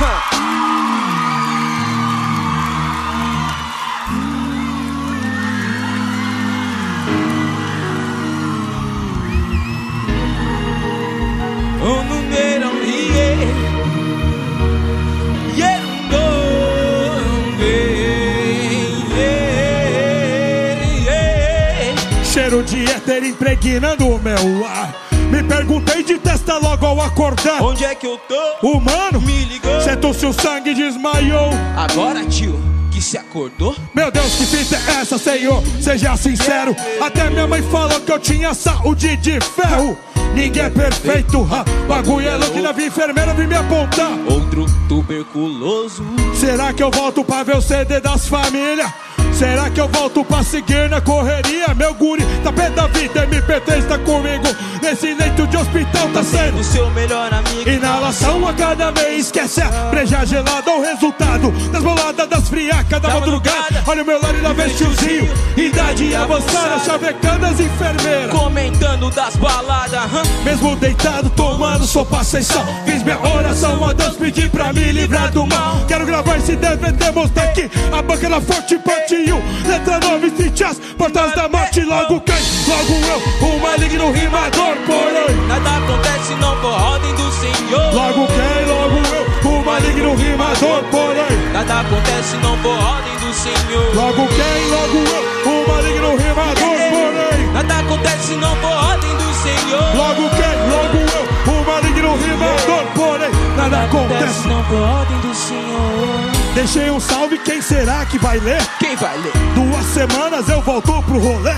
O número cheiro de éter impregnando o meu ar. Me perguntei de testa logo ao acordar. Onde é que eu tô? O mano me ligou. sentou-se o sangue e desmaiou. Agora, tio, que se acordou? Meu Deus, que fita é essa, Senhor? Seja sincero. Até minha mãe falou que eu tinha saúde de ferro. Ninguém é perfeito, bagulho é louco. Na via enfermeira vim me apontar. Outro tuberculoso. Será que eu volto pra ver o CD das famílias? Será que eu volto pra seguir na correria? Meu guri tá pé da vida, MP3 tá comigo. Nesse leito de hospital tá sendo o seu melhor amigo. Inalação a cada mês, esquece a breja gelada. O resultado das boladas, das friacas da madrugada. Olha o meu lado lá vem tiozinho, idade avançada, chavecando as enfermeiras, comentando das baladas, mesmo deitado, tomando sopa sem sal. Fiz minha oração a Deus, pedi pra me livrar do mal. Quero gravar esse DVD, mostrar aqui a banca da Forte Parte 1, letra 9, Street Jazz, Portas da Morte. Logo quem? Logo eu, o maligno rimador. Porém nada acontece não por ordem do Senhor. Logo quem? Logo eu, o maligno rimador. Porém nada acontece não por ordem do Senhor. Logo quem? Logo eu, o maligno rimador. Porém nada acontece não por ordem do Senhor. Logo quem? Logo eu, o maligno rimador. Porém nada acontece não por ordem do Senhor. Deixei um salve, quem será que vai ler? Quem vai ler? 2 semanas eu volto pro rolê.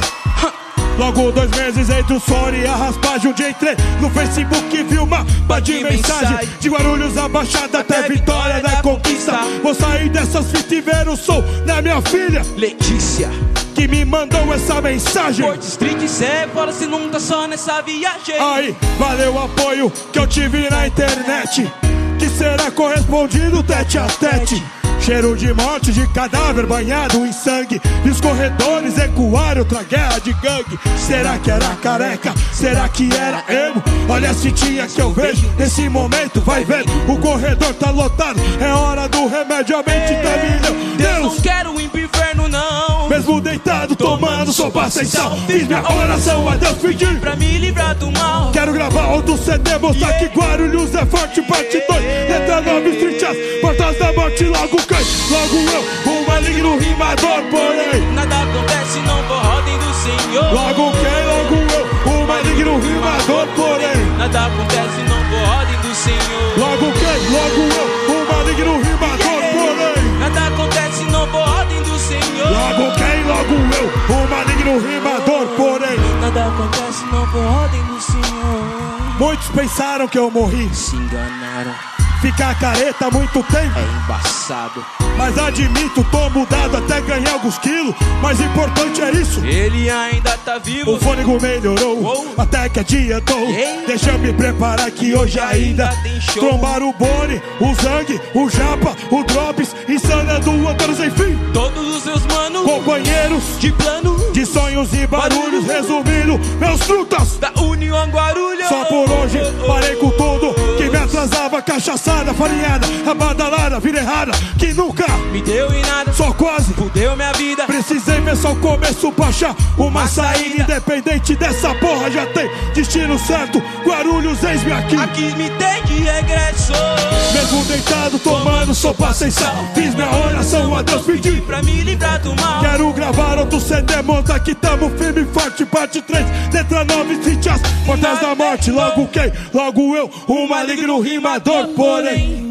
Logo 2 meses entre o sono e a raspagem. Um dia entrei no Facebook e vi uma pá de mensagem. De Guarulhos a Baixada até Vitória da Conquista. Vou sair dessas fitas e ver o som da minha filha Letícia, que me mandou essa mensagem. Porto Street, cê fora se não tá só nessa viagem. Aí, valeu o apoio que eu tive na internet, que será correspondido tete a tete. Cheiro de morte, de cadáver banhado em sangue. E os corredores ecoaram outra guerra de gangue. Será que era careca? Será que era emo? Olha as fitinhas que eu vejo nesse momento, vai vendo. O corredor tá lotado, é hora do remédio, a mente tá milhão. Deus, não quero ir pro inferno não. Mesmo deitado, tomando sopa sem sal. Fiz minha oração a Deus, pedi pra me livrar do mal. Quero gravar outro CD, mostrar que Guarulhos é forte, parte 2, letra 9, Street Jazz, Portas da Morte. Logo quem? Logo eu, o maligno rimador. Porém nada acontece não por ordem do Senhor. Logo quem? Logo eu, o maligno rimador. Porém nada acontece não por ordem do Senhor. Logo quem? Logo eu, o maligno rimador. Porém nada acontece não por ordem do Senhor. Logo quem? Logo eu, o maligno rimador. Porém nada acontece não por ordem do Senhor. Muitos pensaram que eu morri, se enganaram. Ficar careta há muito tempo é embaçado, mas admito, tô mudado até ganhar alguns quilos. Mais importante é isso, ele ainda tá vivo. o fôlego melhorou, até que adiantou. Deixa eu me preparar que hoje ainda tem show. Trombar o Boni, o Zang, o Japa, o Drops, insanando o Antanos, enfim. Todos os seus manos, companheiros de plano, de sonhos e barulhos. Resumindo, meus trutas da União Guarulhos. Só por hoje, parei com tudo que me atrasava. Cachaçada, farinhada, a badalada, vida errada que nunca me deu em nada, só quase fudeu minha vida. Precisei ver só o começo pra achar uma saída. Independente dessa porra, já tem destino certo. Guarulhos, eis-me aqui. Aqui me tem de regresso. Mesmo deitado, tomando sopa sem sal. Fiz minha oração a Deus, pedi pra me livrar do mal. Quero gravar outro CD, monta que tamo firme e forte. Parte 3, letra 9, Street Jazz, Portas da Morte. Logo quem? Logo eu, o maligno rimador. Porém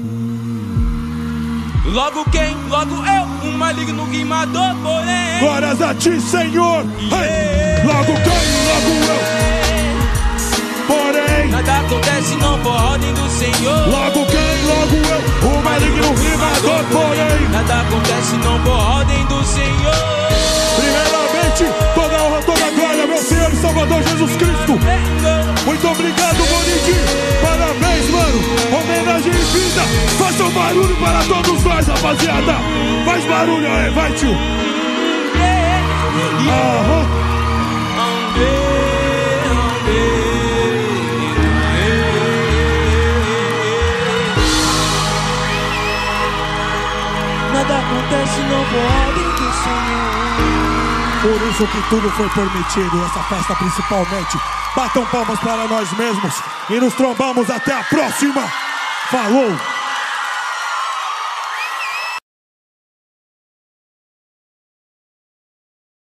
logo quem? Logo eu, um maligno rimador. Porém glórias a ti, Senhor. Hey. Logo quem? Logo eu. Porém nada acontece não por ordem do Senhor. Logo quem? Logo eu, o maligno rimador. Porém nada acontece não por ordem do Senhor. Primeiramente, toda honra, toda glória, meu Senhor e Salvador Jesus Cristo. Muito obrigado, Bonidinho. Parabéns, mano. Homenagem em vida. Faça um barulho para todos nós, rapaziada. Faz barulho aí, vai, tio. Aham. nada acontece, não vou ordem do Senhor. Por isso que tudo foi permitido, essa festa principalmente. Batam palmas para nós mesmos e nos trombamos até a próxima. Falou!